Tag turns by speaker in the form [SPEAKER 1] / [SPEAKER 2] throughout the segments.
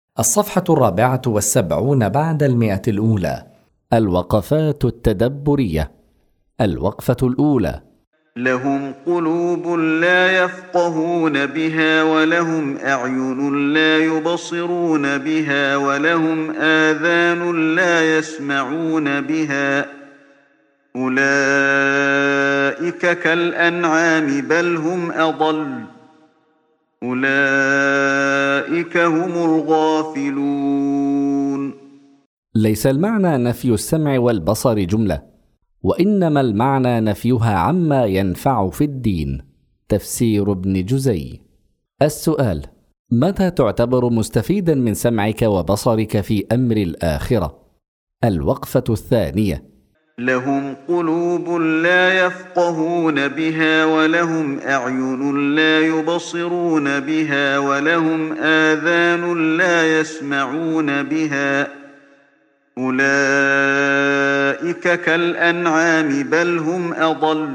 [SPEAKER 1] الصفحة 74 بعد 100 الأولى. الوقفات التدبرية. الوقفة الأولى:
[SPEAKER 2] لهم قلوب لا يفقهون بها ولهم أعين لا يبصرون بها ولهم آذان لا يسمعون بها أولئك كالأنعام بل هم أضل أولئك هم الغافلون.
[SPEAKER 1] ليس المعنى نفي السمع والبصر جملة، وإنما المعنى نفيها عما ينفع في الدين. تفسير ابن جزي. السؤال: متى تعتبر مستفيدا من سمعك وبصرك في أمر الآخرة؟ الوقفة الثانية:
[SPEAKER 2] لهم قلوب لا يفقهون بها ولهم أعين لا يبصرون بها ولهم آذان لا يسمعون بها أولئك كالأنعام بل هم أضل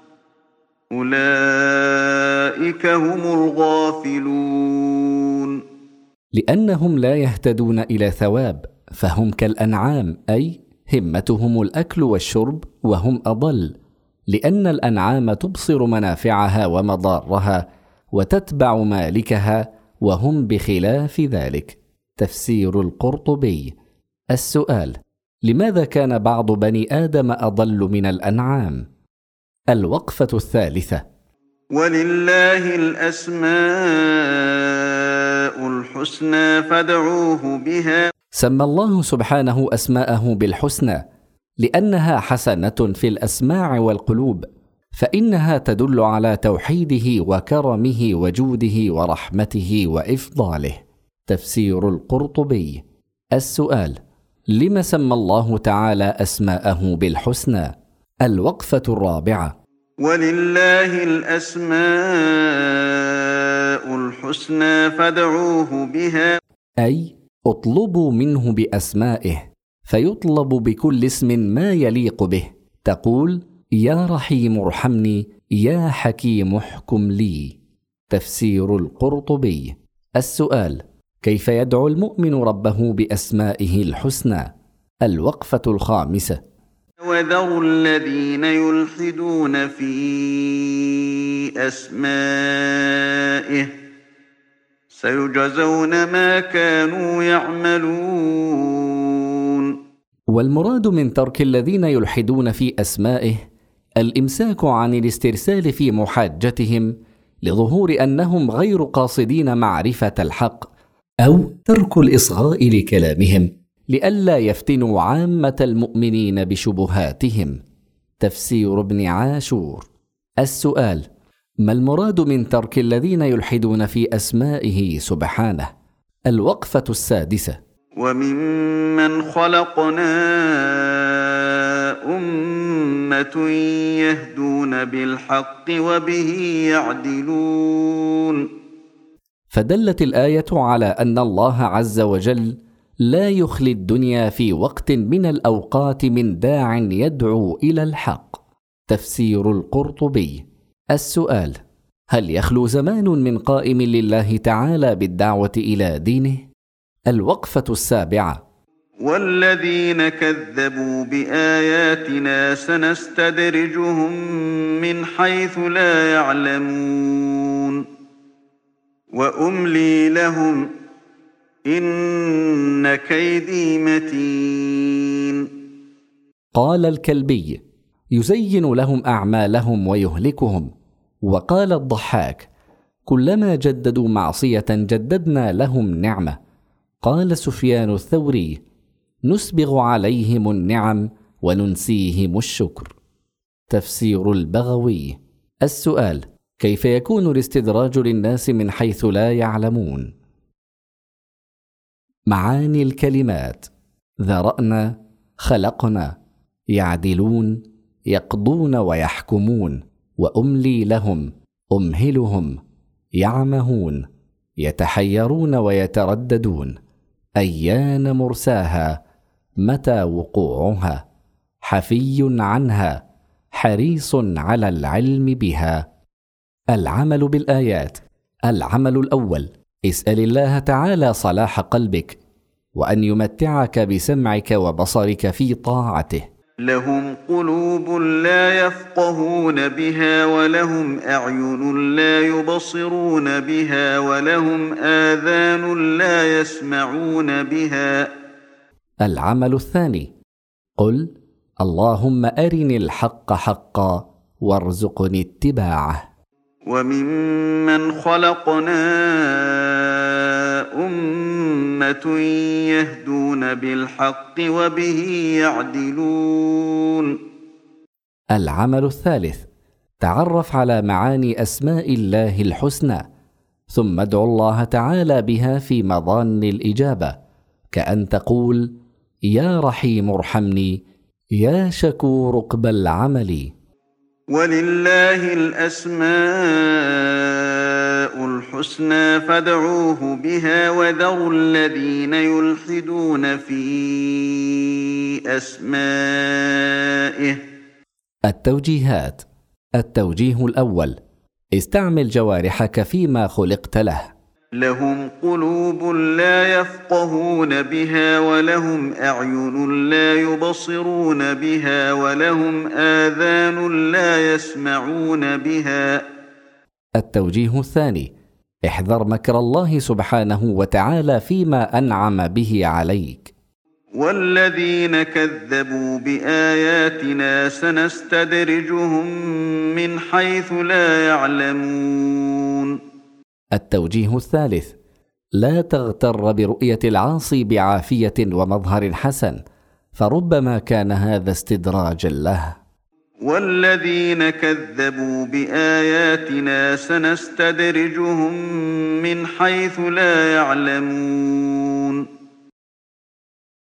[SPEAKER 2] أولئك هم الغافلون.
[SPEAKER 1] لأنهم لا يهتدون إلى ثواب، فهم كالأنعام، أي همتهم الأكل والشرب، وهم أضل، لأن الأنعام تبصر منافعها ومضارها وتتبع مالكها، وهم بخلاف ذلك. تفسير القرطبي. السؤال: لماذا كان بعض بني آدم أضل من الأنعام؟ الوقفة الثالثة:
[SPEAKER 2] ولله الأسماء الحسنى فادعوه بها.
[SPEAKER 1] سمى الله سبحانه أسماءه بالحسنى لأنها حسنة في الأسماع والقلوب، فإنها تدل على توحيده وكرمه وجوده ورحمته وإفضاله. تفسير القرطبي. السؤال: لم سمى الله تعالى أسماءه بالحسنى؟ الوقفة الرابعة:
[SPEAKER 2] ولله الأسماء الحسنى فادعوه بها،
[SPEAKER 1] أي اطلبوا منه بأسمائه، فيطلب بكل اسم ما يليق به. تقول: يا رحيم ارحمني، يا حكيم احكم لي. تفسير القرطبي. السؤال: كيف يدعو المؤمن ربه بأسمائه الحسنى؟ الوقفة الخامسة:
[SPEAKER 2] وذروا الذين يلحدون في أسمائه سيجزون ما كانوا يعملون.
[SPEAKER 1] والمراد من ترك الذين يلحدون في أسمائه الإمساك عن الاسترسال في محاجتهم لظهور أنهم غير قاصدين معرفة الحق، أو ترك الإصغاء لكلامهم لئلا يفتنوا عامة المؤمنين بشبهاتهم. تفسير ابن عاشور. السؤال: ما المراد من ترك الذين يلحدون في أسمائه سبحانه؟ الوقفة السادسة:
[SPEAKER 2] وممن خلقنا أمة يهدون بالحق وبه يعدلون.
[SPEAKER 1] فدلت الآية على أن الله عز وجل لا يخلي الدنيا في وقت من الأوقات من داع يدعو إلى الحق. تفسير القرطبي. السؤال: هل يخلو زمان من قائم لله تعالى بالدعوة إلى دينه؟ الوقفة السابعة:
[SPEAKER 2] والذين كذبوا بآياتنا سنستدرجهم من حيث لا يعلمون وأملي لهم إن كيدي متين.
[SPEAKER 1] قال الكلبي: يزين لهم أعمالهم ويهلكهم. وقال الضحاك: كلما جددوا معصية جددنا لهم نعمة. قال سفيان الثوري: نسبغ عليهم النعم وننسيهم الشكر. تفسير البغوي. السؤال: كيف يكون الاستدراج للناس من حيث لا يعلمون؟ معاني الكلمات: ذرأنا، خلقنا، يعدلون، يقضون ويحكمون، وأملي لهم، أمهلهم، يعمهون، يتحيرون ويترددون، أيان مرساها، متى وقوعها، حفي عنها، حريص على العلم بها. العمل بالآيات. العمل الأول: اسأل الله تعالى صلاح قلبك، وأن يمتعك بسمعك وبصرك في طاعته.
[SPEAKER 2] لهم قلوب لا يفقهون بها ولهم أعين لا يبصرون بها ولهم آذان لا يسمعون بها.
[SPEAKER 1] العمل الثاني: قل اللهم أرني الحق حقا وارزقني اتباعه.
[SPEAKER 2] وممن خلقنا أمة يهدون بالحق وبه يعدلون.
[SPEAKER 1] العمل الثالث: تعرف على معاني أسماء الله الحسنى، ثم ادع الله تعالى بها في مظان الإجابة، كأن تقول: يا رحيم ارحمني، يا شكور اقبل عملي.
[SPEAKER 2] ولله الأسماء الحسنى فادعوه بها وذروا الذين يلحدون في أسمائه.
[SPEAKER 1] التوجيهات: التوجيه الأول: استعمل جوارحك فيما خلقت له.
[SPEAKER 2] لهم قلوب لا يفقهون بها ولهم أعين لا يبصرون بها ولهم آذان لا يسمعون بها.
[SPEAKER 1] التوجيه الثاني: احذر مكر الله سبحانه وتعالى فيما أنعم به عليك.
[SPEAKER 2] والذين كذبوا بآياتنا سنستدرجهم من حيث لا يعلمون.
[SPEAKER 1] التوجيه الثالث: لا تغتر برؤية العاصي بعافية ومظهر حسن، فربما كان هذا استدراجا له.
[SPEAKER 2] والذين كذبوا بآياتنا سنستدرجهم من حيث لا يعلمون.